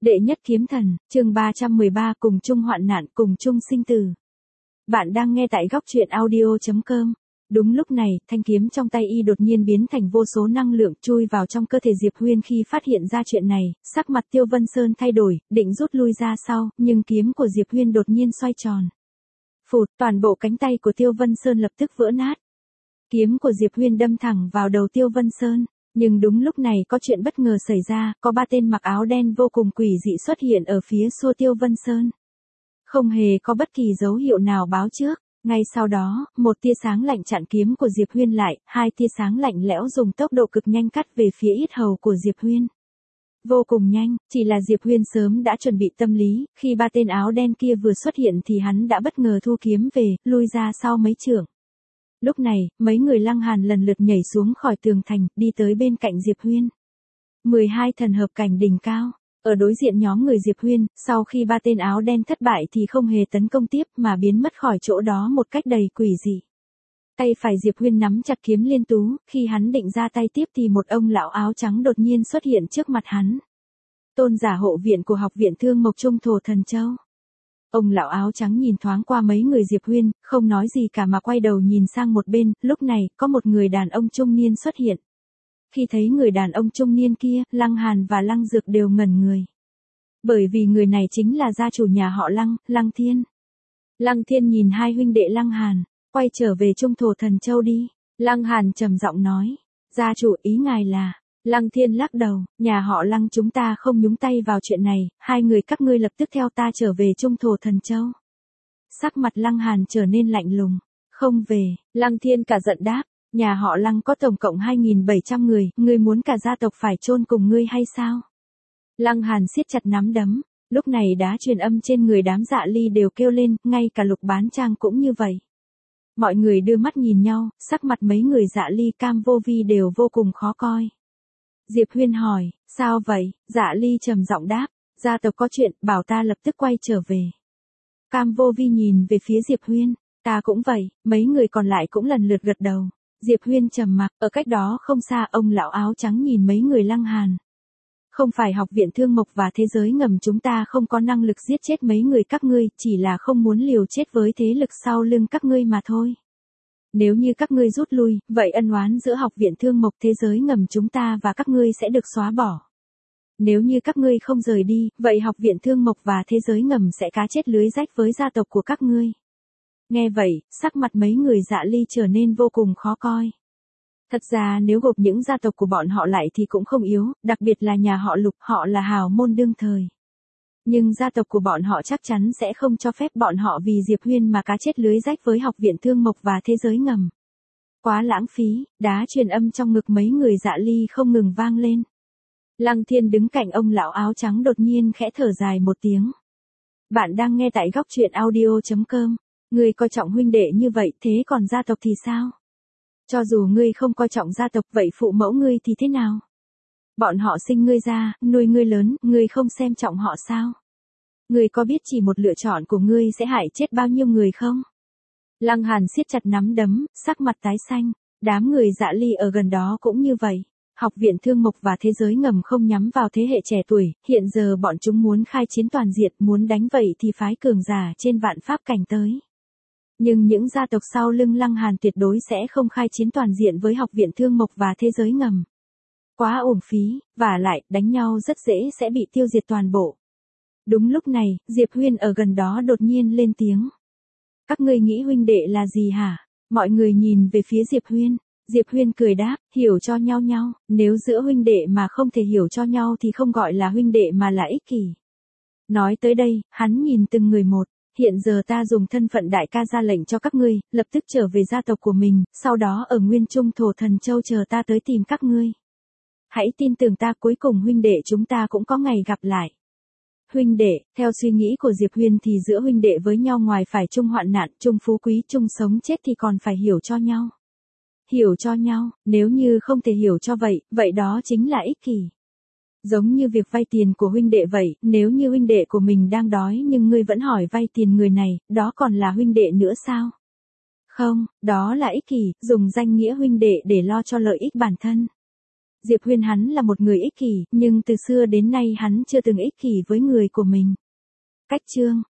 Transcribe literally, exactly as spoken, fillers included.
Đệ nhất kiếm thần, chương ba trăm mười ba cùng chung hoạn nạn cùng chung sinh tử. Bạn đang nghe tại góc truyện audio chấm com. Đúng lúc này, thanh kiếm trong tay y đột nhiên biến thành vô số năng lượng chui vào trong cơ thể Diệp Huyên. Khi phát hiện ra chuyện này, sắc mặt Tiêu Vân Sơn thay đổi, định rút lui ra sau, nhưng kiếm của Diệp Huyên đột nhiên xoay tròn. Phụt, toàn bộ cánh tay của Tiêu Vân Sơn lập tức vỡ nát. Kiếm của Diệp Huyên đâm thẳng vào đầu Tiêu Vân Sơn. Nhưng đúng lúc này có chuyện bất ngờ xảy ra, có ba tên mặc áo đen vô cùng quỷ dị xuất hiện ở phía xua Tiêu Vân Sơn. Không hề có bất kỳ dấu hiệu nào báo trước, ngay sau đó, một tia sáng lạnh chặn kiếm của Diệp Huyên lại, hai tia sáng lạnh lẽo dùng tốc độ cực nhanh cắt về phía yết hầu của Diệp Huyên. Vô cùng nhanh, chỉ là Diệp Huyên sớm đã chuẩn bị tâm lý, khi ba tên áo đen kia vừa xuất hiện thì hắn đã bất ngờ thu kiếm về, lui ra sau mấy trượng. Lúc này, mấy người Lăng Hàn lần lượt nhảy xuống khỏi tường thành, đi tới bên cạnh Diệp Huyên. mười hai thần hợp cảnh đỉnh cao, ở đối diện nhóm người Diệp Huyên, sau khi ba tên áo đen thất bại thì không hề tấn công tiếp mà biến mất khỏi chỗ đó một cách đầy quỷ dị. Tay phải Diệp Huyên nắm chặt kiếm liên tú, khi hắn định ra tay tiếp thì một ông lão áo trắng đột nhiên xuất hiện trước mặt hắn. Tôn giả hộ viện của học viện Thương Mộc Trung Thổ Thần Châu. Ông lão áo trắng nhìn thoáng qua mấy người Diệp Huyên, không nói gì cả mà quay đầu nhìn sang một bên, lúc này, có một người đàn ông trung niên xuất hiện. Khi thấy người đàn ông trung niên kia, Lăng Hàn và Lăng Dược đều ngẩn người. Bởi vì người này chính là gia chủ nhà họ Lăng, Lăng Thiên. Lăng Thiên nhìn hai huynh đệ Lăng Hàn, quay trở về Trung Thổ Thần Châu đi. Lăng Hàn trầm giọng nói, gia chủ ý ngài là... Lăng Thiên lắc đầu, nhà họ Lăng chúng ta không nhúng tay vào chuyện này, hai người các ngươi lập tức theo ta trở về Trung Thổ Thần Châu. Sắc mặt Lăng Hàn trở nên lạnh lùng, không về, Lăng Thiên cả giận đáp, nhà họ Lăng có tổng cộng hai nghìn bảy trăm người, ngươi muốn cả gia tộc phải chôn cùng ngươi hay sao? Lăng Hàn siết chặt nắm đấm, lúc này đá truyền âm trên người đám Dạ Ly đều kêu lên, ngay cả Lục Bán Trang cũng như vậy. Mọi người đưa mắt nhìn nhau, sắc mặt mấy người Dạ Ly Cam Vô Vi đều vô cùng khó coi. Diệp Huyên hỏi, sao vậy? Dạ Ly trầm giọng đáp, gia tộc có chuyện, bảo ta lập tức quay trở về. Cam Vô Vi nhìn về phía Diệp Huyên, ta cũng vậy, mấy người còn lại cũng lần lượt gật đầu. Diệp Huyên trầm mặc, ở cách đó không xa ông lão áo trắng nhìn mấy người Lăng Hàn. Không phải học viện Thương Mộc và thế giới ngầm chúng ta không có năng lực giết chết mấy người các ngươi, chỉ là không muốn liều chết với thế lực sau lưng các ngươi mà thôi. Nếu như các ngươi rút lui, vậy ân oán giữa học viện Thương Mộc thế giới ngầm chúng ta và các ngươi sẽ được xóa bỏ. Nếu như các ngươi không rời đi, vậy học viện Thương Mộc và thế giới ngầm sẽ cá chết lưới rách với gia tộc của các ngươi. Nghe vậy, sắc mặt mấy người Dạ Ly trở nên vô cùng khó coi. Thật ra nếu gộp những gia tộc của bọn họ lại thì cũng không yếu, đặc biệt là nhà họ Lục, họ là hào môn đương thời. Nhưng gia tộc của bọn họ chắc chắn sẽ không cho phép bọn họ vì Diệp Huyên mà cá chết lưới rách với học viện Thương Mộc và thế giới ngầm. Quá lãng phí, đá truyền âm trong ngực mấy người Dạ Ly không ngừng vang lên. Lăng Thiên đứng cạnh ông lão áo trắng đột nhiên khẽ thở dài một tiếng. Bạn đang nghe tại góc truyện audio chấm com. Ngươi coi trọng huynh đệ như vậy, thế còn gia tộc thì sao? Cho dù ngươi không coi trọng gia tộc, vậy phụ mẫu ngươi thì thế nào? Bọn họ sinh ngươi ra, nuôi ngươi lớn, ngươi không xem trọng họ sao? Ngươi có biết chỉ một lựa chọn của ngươi sẽ hại chết bao nhiêu người không? Lăng Hàn siết chặt nắm đấm, sắc mặt tái xanh, đám người Dạ Ly ở gần đó cũng như vậy. Học viện Thương Mộc và thế giới ngầm không nhắm vào thế hệ trẻ tuổi, hiện giờ bọn chúng muốn khai chiến toàn diện, muốn đánh vậy thì phái cường giả trên vạn pháp cảnh tới. Nhưng những gia tộc sau lưng Lăng Hàn tuyệt đối sẽ không khai chiến toàn diện với học viện Thương Mộc và thế giới ngầm. Quá uổng phí, và lại, đánh nhau rất dễ sẽ bị tiêu diệt toàn bộ. Đúng lúc này, Diệp Huyên ở gần đó đột nhiên lên tiếng. Các ngươi nghĩ huynh đệ là gì hả? Mọi người nhìn về phía Diệp Huyên. Diệp Huyên cười đáp, hiểu cho nhau nhau, nếu giữa huynh đệ mà không thể hiểu cho nhau thì không gọi là huynh đệ mà là ích kỷ. Nói tới đây, hắn nhìn từng người một. Hiện giờ ta dùng thân phận đại ca ra lệnh cho các ngươi, lập tức trở về gia tộc của mình, sau đó ở Nguyên Trung Thổ Thần Châu chờ ta tới tìm các ngươi. Hãy tin tưởng ta, cuối cùng huynh đệ chúng ta cũng có ngày gặp lại. Huynh đệ, theo suy nghĩ của Diệp Huyên thì giữa huynh đệ với nhau ngoài phải chung hoạn nạn, chung phú quý, chung sống chết thì còn phải hiểu cho nhau. Hiểu cho nhau, nếu như không thể hiểu cho vậy, vậy đó chính là ích kỷ. Giống như việc vay tiền của huynh đệ vậy, nếu như huynh đệ của mình đang đói nhưng ngươi vẫn hỏi vay tiền người này, đó còn là huynh đệ nữa sao? Không, đó là ích kỷ, dùng danh nghĩa huynh đệ để lo cho lợi ích bản thân. Diệp Huyên hắn là một người ích kỷ, nhưng từ xưa đến nay hắn chưa từng ích kỷ với người của mình. Cách chương